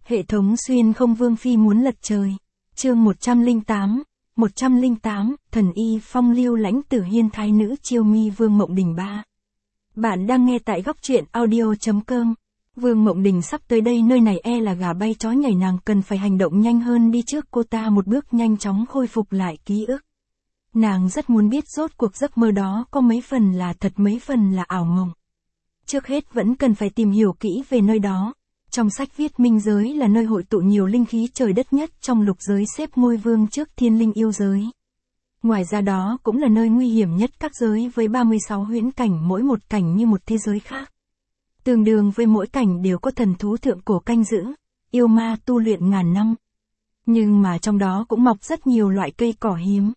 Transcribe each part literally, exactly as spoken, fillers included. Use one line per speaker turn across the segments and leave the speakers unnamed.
Hệ thống xuyên không vương phi muốn lật trời. Chương một trăm lẻ tám, một trăm lẻ tám, thần y phong lưu lãnh tử hiên thái nữ chiêu mi Vương Mộng Đình ba. Bạn đang nghe tại góc truyện audio chấm com. Vương Mộng Đình sắp tới đây, nơi này e là gà bay chó nhảy, nàng cần phải hành động nhanh hơn đi trước cô ta một bước, nhanh chóng khôi phục lại ký ức. Nàng rất muốn biết rốt cuộc giấc mơ đó có mấy phần là thật, mấy phần là ảo mộng. Trước hết vẫn cần phải tìm hiểu kỹ về nơi đó. Trong sách viết minh giới là nơi hội tụ nhiều linh khí trời đất nhất trong lục giới, xếp ngôi vương trước thiên linh yêu giới. Ngoài ra đó cũng là nơi nguy hiểm nhất các giới, với ba mươi sáu huyễn cảnh, mỗi một cảnh như một thế giới khác. Tương đương với mỗi cảnh đều có thần thú thượng cổ canh giữ, yêu ma tu luyện ngàn năm. Nhưng mà trong đó cũng mọc rất nhiều loại cây cỏ hiếm.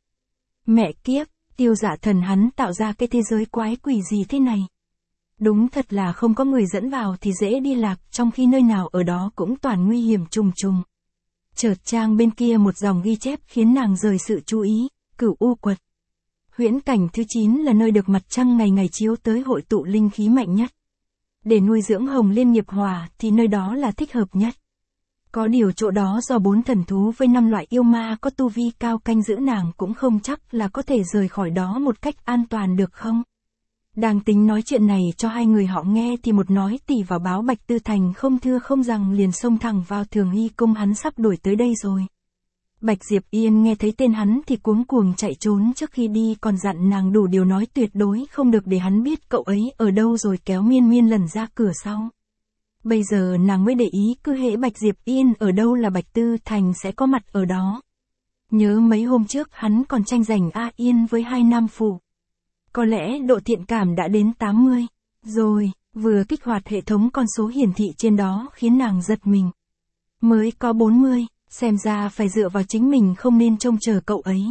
Mẹ kiếp, Tiêu Dạ Thần hắn tạo ra cái thế giới quái quỷ gì thế này? Đúng thật là không có người dẫn vào thì dễ đi lạc, trong khi nơi nào ở đó cũng toàn nguy hiểm trùng trùng. Chợt trang bên kia một dòng ghi chép khiến nàng rời sự chú ý, Cửu U Quật. Huyễn cảnh thứ chín là nơi được mặt trăng ngày ngày chiếu tới, hội tụ linh khí mạnh nhất. Để nuôi dưỡng Hồng Liên nghiệp hỏa thì nơi đó là thích hợp nhất. Có điều chỗ đó do bốn thần thú với năm loại yêu ma có tu vi cao canh giữ, nàng cũng không chắc là có thể rời khỏi đó một cách an toàn được không? Đang tính nói chuyện này cho hai người họ nghe thì một nói tỉ vào báo Bạch Tư Thành không thưa không rằng liền xông thẳng vào Thường Hy cung, hắn sắp đuổi tới đây rồi. Bạch Diệp Yên nghe thấy tên hắn thì cuống cuồng chạy trốn, trước khi đi còn dặn nàng đủ điều nói tuyệt đối không được để hắn biết cậu ấy ở đâu, rồi kéo miên miên lần ra cửa sau. Bây giờ nàng mới để ý, cứ hễ Bạch Diệp Yên ở đâu là Bạch Tư Thành sẽ có mặt ở đó. Nhớ mấy hôm trước hắn còn tranh giành A Yên với hai nam phụ. Có lẽ độ thiện cảm đã đến tám mươi, rồi, vừa kích hoạt hệ thống con số hiển thị trên đó khiến nàng giật mình. Mới có bốn mươi, xem ra phải dựa vào chính mình, không nên trông chờ cậu ấy.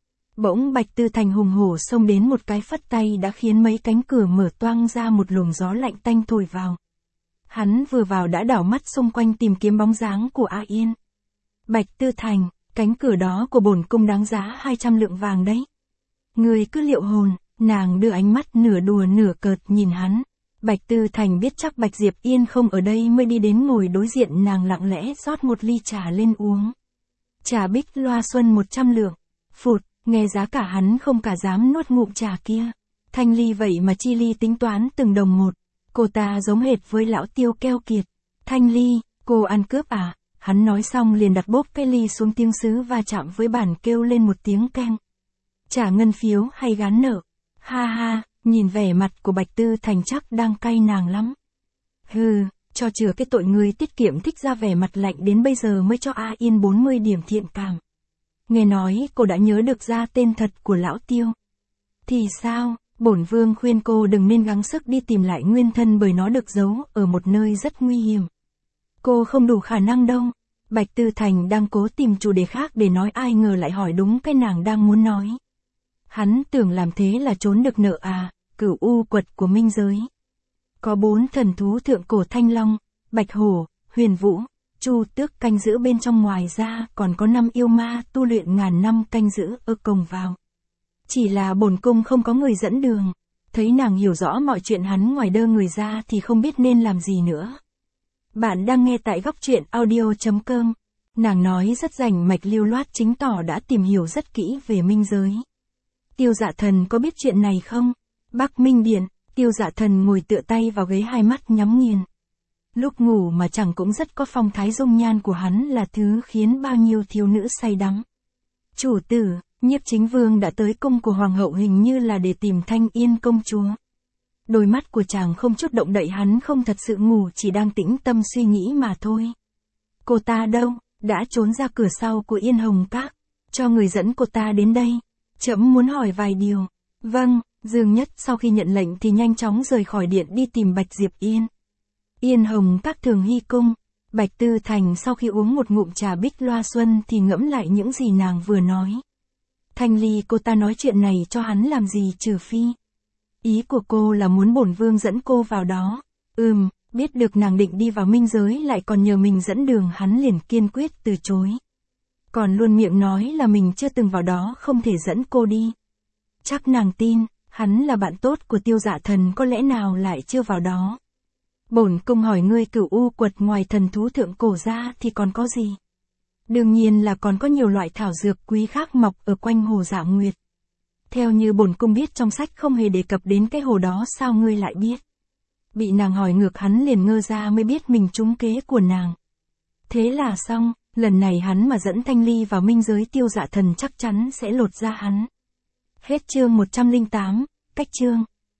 Bỗng Bạch Tư Thành hùng hổ xông đến, một cái phất tay đã khiến mấy cánh cửa mở toang ra, một luồng gió lạnh tanh thổi vào. Hắn vừa vào đã đảo mắt xung quanh tìm kiếm bóng dáng của A Yên. Bạch Tư Thành, cánh cửa đó của bổn cung đáng giá hai trăm lượng vàng đấy. Người cứ liệu hồn. Nàng đưa ánh mắt nửa đùa nửa cợt nhìn hắn. Bạch Tư Thành biết chắc Bạch Diệp Yên không ở đây mới đi đến ngồi đối diện nàng, lặng lẽ rót một ly trà lên uống. Trà bích loa xuân một trăm lượng. Phụt, nghe giá cả hắn không cả dám nuốt ngụm trà kia. Thanh ly vậy mà chi ly tính toán từng đồng một. Cô ta giống hệt với lão Tiêu keo kiệt. Thanh ly, cô ăn cướp à? Hắn nói xong liền đặt bốp cái ly xuống, tiếng sứ va chạm với bàn kêu lên một tiếng keng. Trả ngân phiếu hay gán nợ? Ha ha, nhìn vẻ mặt của Bạch Tư Thành chắc đang cay nàng lắm. Hừ, cho chừa cái tội người tiết kiệm thích ra vẻ mặt lạnh đến bây giờ mới cho A Yên bốn mươi điểm thiện cảm. Nghe nói cô đã nhớ được ra tên thật của lão Tiêu. Thì sao, bổn vương khuyên cô đừng nên gắng sức đi tìm lại nguyên thân, bởi nó được giấu ở một nơi rất nguy hiểm. Cô không đủ khả năng đâu. Bạch Tư Thành đang cố tìm chủ đề khác để nói, ai ngờ lại hỏi đúng cái nàng đang muốn nói. Hắn tưởng làm thế là trốn được nợ à? Cửu U Quật của minh giới. Có bốn thần thú thượng cổ, Thanh Long, Bạch Hổ, Huyền Vũ, Chu Tước canh giữ bên trong, ngoài ra còn có năm yêu ma tu luyện ngàn năm canh giữ ở cổng vào. Chỉ là bổn cung không có người dẫn đường. Thấy nàng hiểu rõ mọi chuyện hắn ngoài đơ người ra thì không biết nên làm gì nữa. Bạn đang nghe tại góc truyện audio chấm com. Nàng nói rất rành mạch lưu loát, chứng tỏ đã tìm hiểu rất kỹ về minh giới. Tiêu Dạ Thần có biết chuyện này không? Bắc Minh Điện, Tiêu Dạ Thần ngồi tựa tay vào ghế, hai mắt nhắm nghiền. Lúc ngủ mà chẳng cũng rất có phong thái, dung nhan của hắn là thứ khiến bao nhiêu thiếu nữ say đắm. Chủ tử, Nhiếp Chính Vương đã tới cung của Hoàng hậu, hình như là để tìm Thanh Yên công chúa. Đôi mắt của chàng không chút động đậy, hắn không thật sự ngủ, chỉ đang tĩnh tâm suy nghĩ mà thôi. Cô ta đâu? Đã trốn ra cửa sau của Yên Hồng Các. Cho người dẫn cô ta đến đây. Trẫm muốn hỏi vài điều. Vâng, Dương Nhất sau khi nhận lệnh thì nhanh chóng rời khỏi điện đi tìm Bạch Diệp Yên. Yên Hồng Các Thường Hy cung. Bạch Tư Thành sau khi uống một ngụm trà bích loa xuân thì ngẫm lại những gì nàng vừa nói. Thanh ly, cô ta nói chuyện này cho hắn làm gì trừ phi? Ý của cô là muốn bổn vương dẫn cô vào đó. Ừm, biết được nàng định đi vào minh giới lại còn nhờ mình dẫn đường, hắn liền kiên quyết từ chối. Còn luôn miệng nói là mình chưa từng vào đó, không thể dẫn cô đi. Chắc nàng tin, hắn là bạn tốt của Tiêu Dạ Thần, có lẽ nào lại chưa vào đó. Bổn cung hỏi ngươi Cửu U Quật ngoài thần thú thượng cổ ra thì còn có gì? Đương nhiên là còn có nhiều loại thảo dược quý khác mọc ở quanh hồ Dạ Nguyệt. Theo như bổn cung biết trong sách không hề đề cập đến cái hồ đó, sao ngươi lại biết? Bị nàng hỏi ngược, hắn liền ngơ ra mới biết mình trúng kế của nàng. Thế là xong, lần này hắn mà dẫn Thanh Ly vào minh giới Tiêu Dạ Thần chắc chắn sẽ lột da hắn. Hết chương một trăm lẻ tám, cách chương.